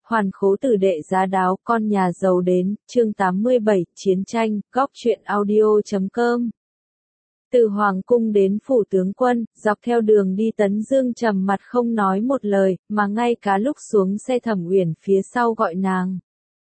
Hoàn khố tử đệ giá đáo, con nhà giàu đến, chương 87, chiến tranh, góc truyện audio.com. Từ Hoàng cung đến phủ tướng quân, dọc theo đường đi Tấn Dương trầm mặt không nói một lời, mà ngay cả lúc xuống xe Thẩm Uyển phía sau gọi nàng.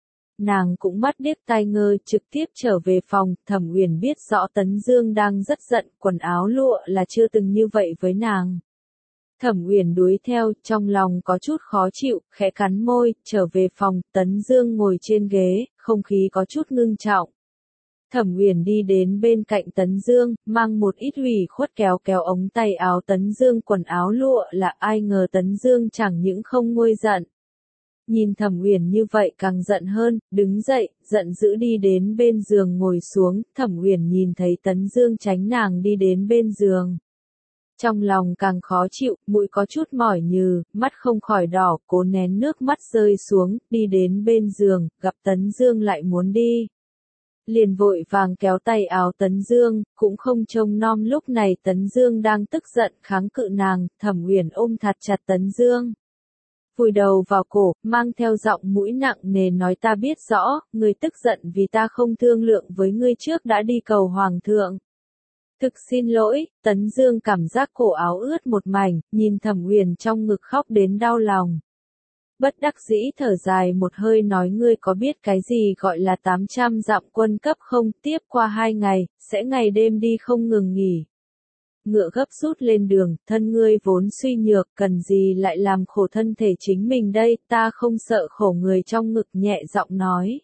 Nàng cũng mắt điếc tai ngơ, trực tiếp trở về phòng. Thẩm Uyển biết rõ Tấn Dương đang rất giận, quần áo lụa là chưa từng như vậy với nàng. Thẩm Uyển đuổi theo, trong lòng có chút khó chịu, khẽ cắn môi, trở về phòng. Tấn Dương ngồi trên ghế, không khí có chút ngưng trọng. Thẩm Uyển đi đến bên cạnh Tấn Dương, mang một ít ủy khuất kéo kéo ống tay áo Tấn Dương, quần áo lụa là ai ngờ Tấn Dương chẳng những không nguôi giận. Nhìn Thẩm Uyển như vậy càng giận hơn, đứng dậy, giận dữ đi đến bên giường ngồi xuống. Thẩm Uyển nhìn thấy Tấn Dương tránh nàng đi đến bên giường. Trong lòng càng khó chịu, mũi có chút mỏi nhừ, mắt không khỏi đỏ, cố nén nước mắt rơi xuống, đi đến bên giường, gặp Tấn Dương lại muốn đi. Liền vội vàng kéo tay áo Tấn Dương, cũng không trông nom lúc này Tấn Dương đang tức giận kháng cự nàng. Thẩm Uyển ôm thật chặt Tấn Dương, vùi đầu vào cổ, mang theo giọng mũi nặng nề nói, ta biết rõ, ngươi tức giận vì ta không thương lượng với ngươi trước đã đi cầu Hoàng thượng. Thực xin lỗi. Tấn Dương cảm giác cổ áo ướt một mảnh, nhìn Thẩm Uyển trong ngực khóc đến đau lòng. Bất đắc dĩ thở dài một hơi nói, ngươi có biết cái gì gọi là 800 dặm quân cấp không? Tiếp qua 2 ngày, sẽ ngày đêm đi không ngừng nghỉ. Ngựa gấp rút lên đường, thân ngươi vốn suy nhược, cần gì lại làm khổ thân thể chính mình đây? Ta không sợ khổ, người trong ngực nhẹ giọng nói.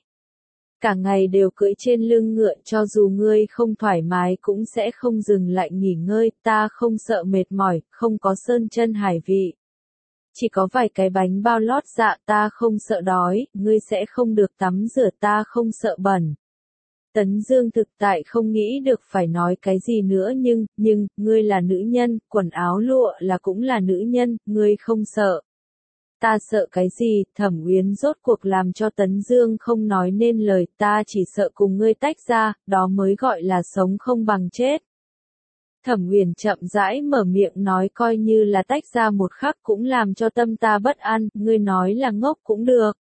Cả ngày đều cưỡi trên lưng ngựa, cho dù ngươi không thoải mái cũng sẽ không dừng lại nghỉ ngơi. Ta không sợ mệt mỏi, không có sơn chân hải vị. Chỉ có vài cái bánh bao lót dạ. Ta không sợ đói, ngươi sẽ không được tắm rửa. Ta không sợ bẩn. Tấn Dương thực tại không nghĩ được phải nói cái gì nữa, nhưng, ngươi là nữ nhân, quần áo lụa là cũng là nữ nhân, ngươi không sợ. Ta sợ cái gì? Thẩm Uyển rốt cuộc làm cho Tấn Dương không nói nên lời, ta chỉ sợ cùng ngươi tách ra, đó mới gọi là sống không bằng chết. Thẩm Uyển chậm rãi mở miệng nói, coi như là tách ra một khắc cũng làm cho tâm ta bất an, ngươi nói là ngốc cũng được.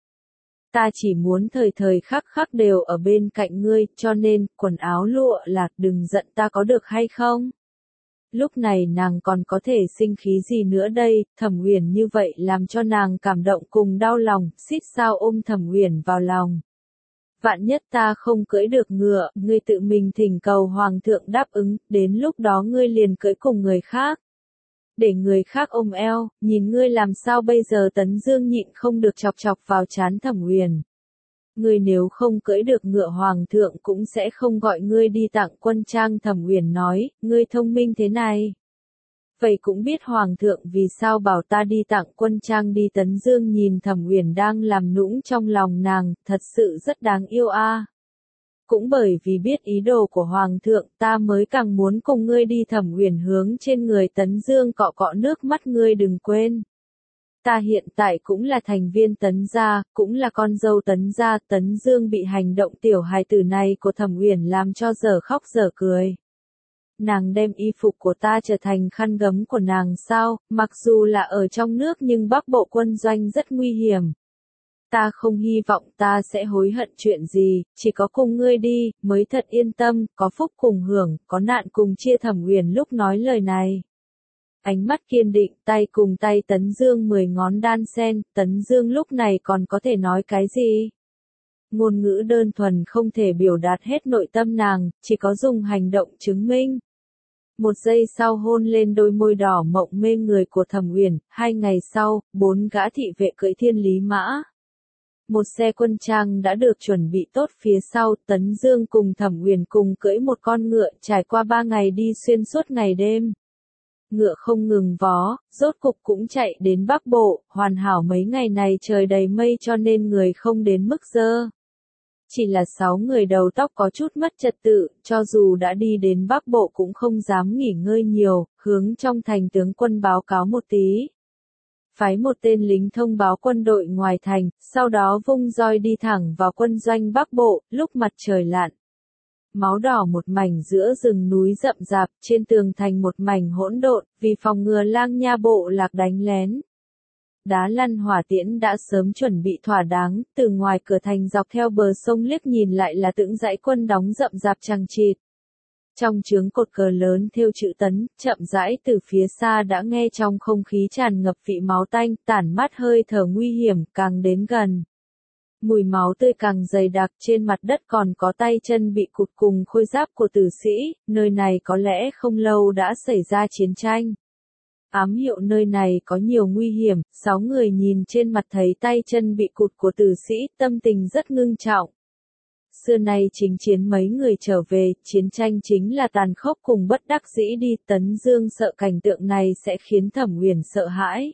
Ta chỉ muốn thời thời khắc khắc đều ở bên cạnh ngươi, cho nên, quần áo lụa là, đừng giận ta có được hay không? Lúc này nàng còn có thể sinh khí gì nữa đây? Thẩm Uyển như vậy làm cho nàng cảm động cùng đau lòng, xít sao ôm Thẩm Uyển vào lòng. Vạn nhất ta không cưỡi được ngựa, ngươi tự mình thỉnh cầu Hoàng thượng đáp ứng, đến lúc đó ngươi liền cưỡi cùng người khác. Để người khác ôm eo, nhìn ngươi làm sao bây giờ? Tấn Dương nhịn không được chọc chọc vào trán Thẩm Uyển. Ngươi nếu không cưỡi được ngựa, Hoàng thượng cũng sẽ không gọi ngươi đi tặng quân trang. Thẩm Uyển nói, ngươi thông minh thế này. Vậy cũng biết Hoàng thượng vì sao bảo ta đi tặng quân trang đi. Tấn Dương nhìn Thẩm Uyển đang làm nũng trong lòng nàng, thật sự rất đáng yêu a. Cũng bởi vì biết ý đồ của Hoàng thượng, ta mới càng muốn cùng ngươi đi. Thẩm Uyển hướng trên người Tấn Dương cọ cọ nước mắt, ngươi đừng quên. Ta hiện tại cũng là thành viên Tấn gia, cũng là con dâu Tấn gia. Tấn Dương bị hành động tiểu hài tử này của Thẩm Uyển làm cho dở khóc dở cười. Nàng đem y phục của ta trở thành khăn gấm của nàng sao? Mặc dù là ở trong nước nhưng Bắc Bộ quân doanh rất nguy hiểm. Ta không hy vọng ta sẽ hối hận chuyện gì, chỉ có cùng ngươi đi, mới thật yên tâm, có phúc cùng hưởng, có nạn cùng chia. Thẩm Uyển lúc nói lời này, ánh mắt kiên định, tay cùng tay Tấn Dương 10 ngón đan sen. Tấn Dương lúc này còn có thể nói cái gì? Ngôn ngữ đơn thuần không thể biểu đạt hết nội tâm nàng, chỉ có dùng hành động chứng minh. Một giây sau hôn lên đôi môi đỏ mộng mê người của Thẩm Uyển. 2 ngày sau, 4 gã thị vệ cưỡi thiên lý mã. Một xe quân trang đã được chuẩn bị tốt phía sau. Tấn Dương cùng Thẩm Uyển cùng cưỡi một con ngựa, trải qua 3 ngày đi xuyên suốt ngày đêm. Ngựa không ngừng vó, rốt cục cũng chạy đến Bắc Bộ. Hoàn hảo mấy ngày này trời đầy mây cho nên người không đến mức dơ. Chỉ là 6 người đầu tóc có chút mất trật tự, cho dù đã đi đến Bắc Bộ cũng không dám nghỉ ngơi nhiều, hướng trong thành tướng quân báo cáo một tí. Phái một tên lính thông báo quân đội ngoài thành, sau đó vung roi đi thẳng vào quân doanh Bắc Bộ. Lúc mặt trời lặn, máu đỏ một mảnh giữa rừng núi rậm rạp, trên tường thành một mảnh hỗn độn, vì phòng ngừa Lang Nha bộ lạc đánh lén. đá lăn hỏa tiễn đã sớm chuẩn bị thỏa đáng, từ ngoài cửa thành dọc theo bờ sông liếc nhìn lại là từng dãy quân đóng rậm rạp chằng chịt. Trong chướng cột cờ lớn thêu chữ Tấn, chậm rãi từ phía xa đã nghe trong không khí tràn ngập vị máu tanh, tản mát hơi thở nguy hiểm, càng đến gần. Mùi máu tươi càng dày đặc, trên mặt đất còn có tay chân bị cụt cùng khôi giáp của tử sĩ, nơi này có lẽ không lâu đã xảy ra chiến tranh. Ám hiệu nơi này có nhiều nguy hiểm, 6 người nhìn trên mặt thấy tay chân bị cụt của tử sĩ, tâm tình rất ngưng trọng. Xưa nay chính chiến mấy người trở về, chiến tranh chính là tàn khốc cùng bất đắc dĩ đi, Tấn Dương sợ cảnh tượng này sẽ khiến Thẩm Uyển sợ hãi.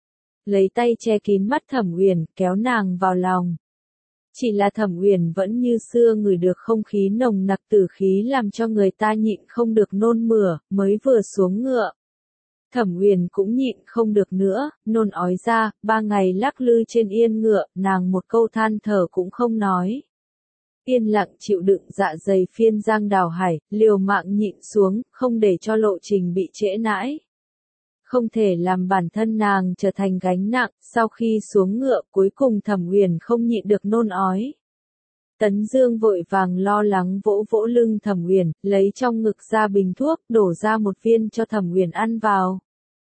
Lấy tay che kín mắt Thẩm Uyển, kéo nàng vào lòng. Chỉ là Thẩm Uyển vẫn như xưa ngửi được không khí nồng nặc tử khí làm cho người ta nhịn không được nôn mửa, mới vừa xuống ngựa. Thẩm Uyển cũng nhịn không được nữa, nôn ói ra, 3 ngày lắc lư trên yên ngựa, nàng một câu than thở cũng không nói. Yên lặng chịu đựng dạ dày phiên giang đào hải, liều mạng nhịn xuống, không để cho lộ trình bị trễ nãi. Không thể làm bản thân nàng trở thành gánh nặng, sau khi xuống ngựa cuối cùng Thẩm Uyển không nhịn được nôn ói. Tấn Dương vội vàng lo lắng vỗ vỗ lưng Thẩm Uyển, lấy trong ngực ra bình thuốc, đổ ra một viên cho Thẩm Uyển ăn vào.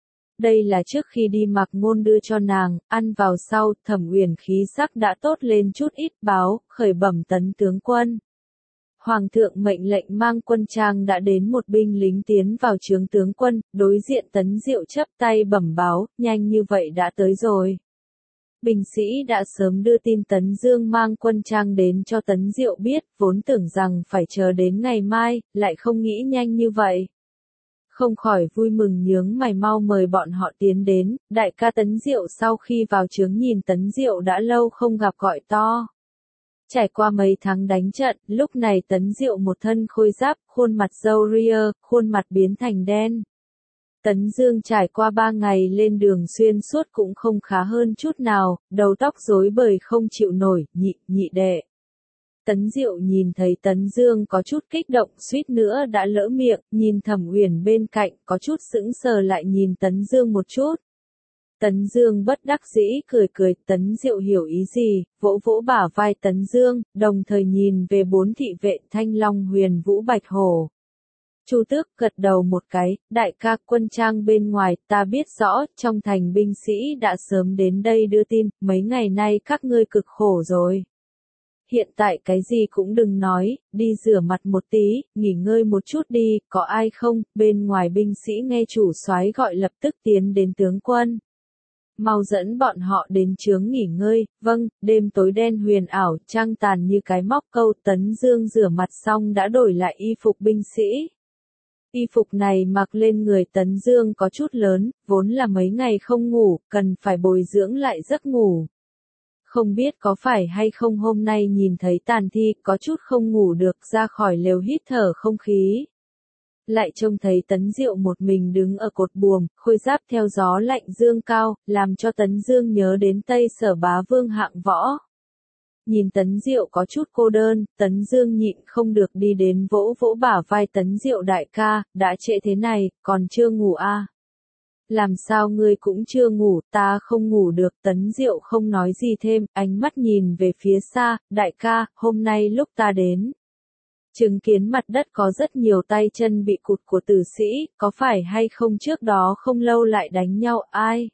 Đây là trước khi đi Mạc Ngôn đưa cho nàng, ăn vào sau, Thẩm Uyển khí sắc đã tốt lên chút ít, báo, khởi bẩm Tấn tướng quân. Hoàng thượng mệnh lệnh mang quân trang đã đến, một binh lính tiến vào trướng tướng quân, đối diện Tấn Diệu chắp tay bẩm báo, nhanh như vậy đã tới rồi. Binh sĩ đã sớm đưa tin Tấn Dương mang quân trang đến cho Tấn Diệu biết, vốn tưởng rằng phải chờ đến ngày mai, lại không nghĩ nhanh như vậy. Không khỏi vui mừng nhướng mày, mau mời bọn họ tiến đến. Đại ca Tấn Diệu sau khi vào trướng nhìn Tấn Diệu đã lâu không gặp gọi to. Trải qua mấy tháng đánh trận, lúc này Tấn Diệu một thân khôi giáp, khuôn mặt râu ria, khuôn mặt biến thành đen. Tấn Dương trải qua 3 ngày lên đường xuyên suốt cũng không khá hơn chút nào, đầu tóc rối bời không chịu nổi, nhị đệ. Tấn Diệu nhìn thấy Tấn Dương có chút kích động, suýt nữa đã lỡ miệng, nhìn Thẩm Uyển bên cạnh, có chút sững sờ lại nhìn Tấn Dương một chút. Tấn Dương bất đắc dĩ cười, Tấn Diệu hiểu ý gì, vỗ vỗ bả vai Tấn Dương, đồng thời nhìn về 4 thị vệ Thanh Long Huyền Vũ Bạch Hổ. Chu Tước gật đầu một cái, đại ca, quân trang bên ngoài, ta biết rõ, trong thành binh sĩ đã sớm đến đây đưa tin, mấy ngày nay các ngươi cực khổ rồi. Hiện tại cái gì cũng đừng nói, đi rửa mặt một tí, nghỉ ngơi một chút đi, có ai không? Bên ngoài binh sĩ nghe chủ soái gọi lập tức tiến đến tướng quân. Mau dẫn bọn họ đến trướng nghỉ ngơi. Vâng. Đêm tối đen huyền ảo, trăng tàn như cái móc câu. Tấn Dương rửa mặt xong đã đổi lại y phục binh sĩ. Y phục này mặc lên người Tấn Dương có chút lớn, vốn là mấy ngày không ngủ, cần phải bồi dưỡng lại giấc ngủ. Không biết có phải hay không hôm nay nhìn thấy tàn thi, có chút không ngủ được, ra khỏi lều hít thở không khí. Lại trông thấy Tấn Diệu một mình đứng ở cột buồm, khôi giáp theo gió lạnh dương cao, làm cho Tấn Dương nhớ đến Tây Sở Bá Vương Hạng Võ. Nhìn Tấn Diệu có chút cô đơn, Tấn Dương nhịn không được đi đến vỗ vỗ bả vai Tấn Diệu, đại ca, đã trễ thế này, còn chưa ngủ à? Làm sao ngươi cũng chưa ngủ? Ta không ngủ được. Tấn Diệu không nói gì thêm, ánh mắt nhìn về phía xa, đại ca, hôm nay lúc ta đến, chứng kiến mặt đất có rất nhiều tay chân bị cụt của tử sĩ, có phải hay không trước đó không lâu lại đánh nhau, ai?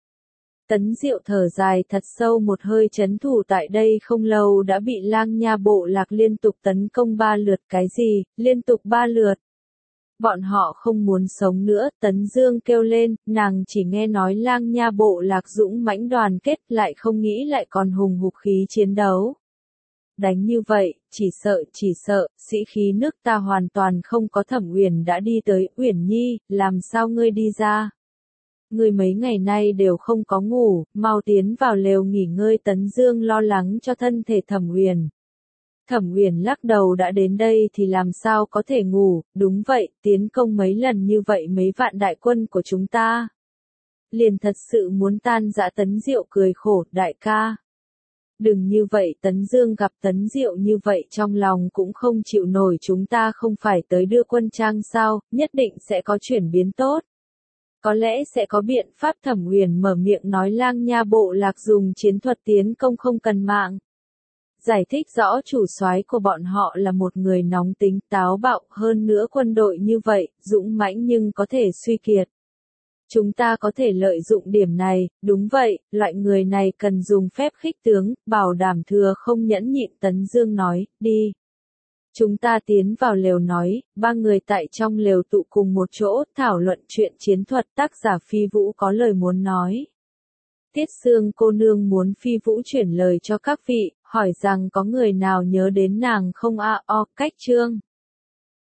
Tấn Diệu thở dài thật sâu một hơi, trấn thủ tại đây không lâu đã bị Lang Nha bộ lạc liên tục tấn công 3 lượt. Cái gì, liên tục 3 lượt? Bọn họ không muốn sống nữa. Tấn Dương kêu lên, nàng chỉ nghe nói Lang Nha bộ lạc dũng mãnh đoàn kết, lại không nghĩ lại còn hùng hục khí chiến đấu. Đánh như vậy, chỉ sợ, sĩ khí nước ta hoàn toàn không có. Thẩm Uyển đã đi tới. Uyển Nhi, làm sao ngươi đi ra? Ngươi mấy ngày nay đều không có ngủ, mau tiến vào lều nghỉ ngơi. Tấn Dương lo lắng cho thân thể Thẩm Uyển. Thẩm Uyển lắc đầu, đã đến đây thì làm sao có thể ngủ? Đúng vậy, tiến công mấy lần như vậy mấy vạn đại quân của chúng ta liền thật sự muốn tan rã. Tấn Diệu cười khổ, đại ca, đừng như vậy. Tấn Dương gặp Tấn Diệu như vậy trong lòng cũng không chịu nổi, chúng ta không phải tới đưa quân trang sao, nhất định sẽ có chuyển biến tốt. Có lẽ sẽ có biện pháp. Thẩm Uyển mở miệng nói Lang Nha bộ lạc dùng chiến thuật tiến công không cần mạng. Giải thích rõ chủ soái của bọn họ là một người nóng tính táo bạo, hơn nữa quân đội như vậy, dũng mãnh nhưng có thể suy kiệt. Chúng ta có thể lợi dụng điểm này, đúng vậy, loại người này cần dùng phép khích tướng, bảo đảm thừa không nhẫn nhịn. Tấn Dương nói, đi. Chúng ta tiến vào lều nói, ba người tại trong lều tụ cùng một chỗ, thảo luận chuyện chiến thuật. Tác giả Phi Vũ có lời muốn nói. Tiết Sương cô nương muốn Phi Vũ chuyển lời cho các vị, hỏi rằng có người nào nhớ đến nàng không cách chương.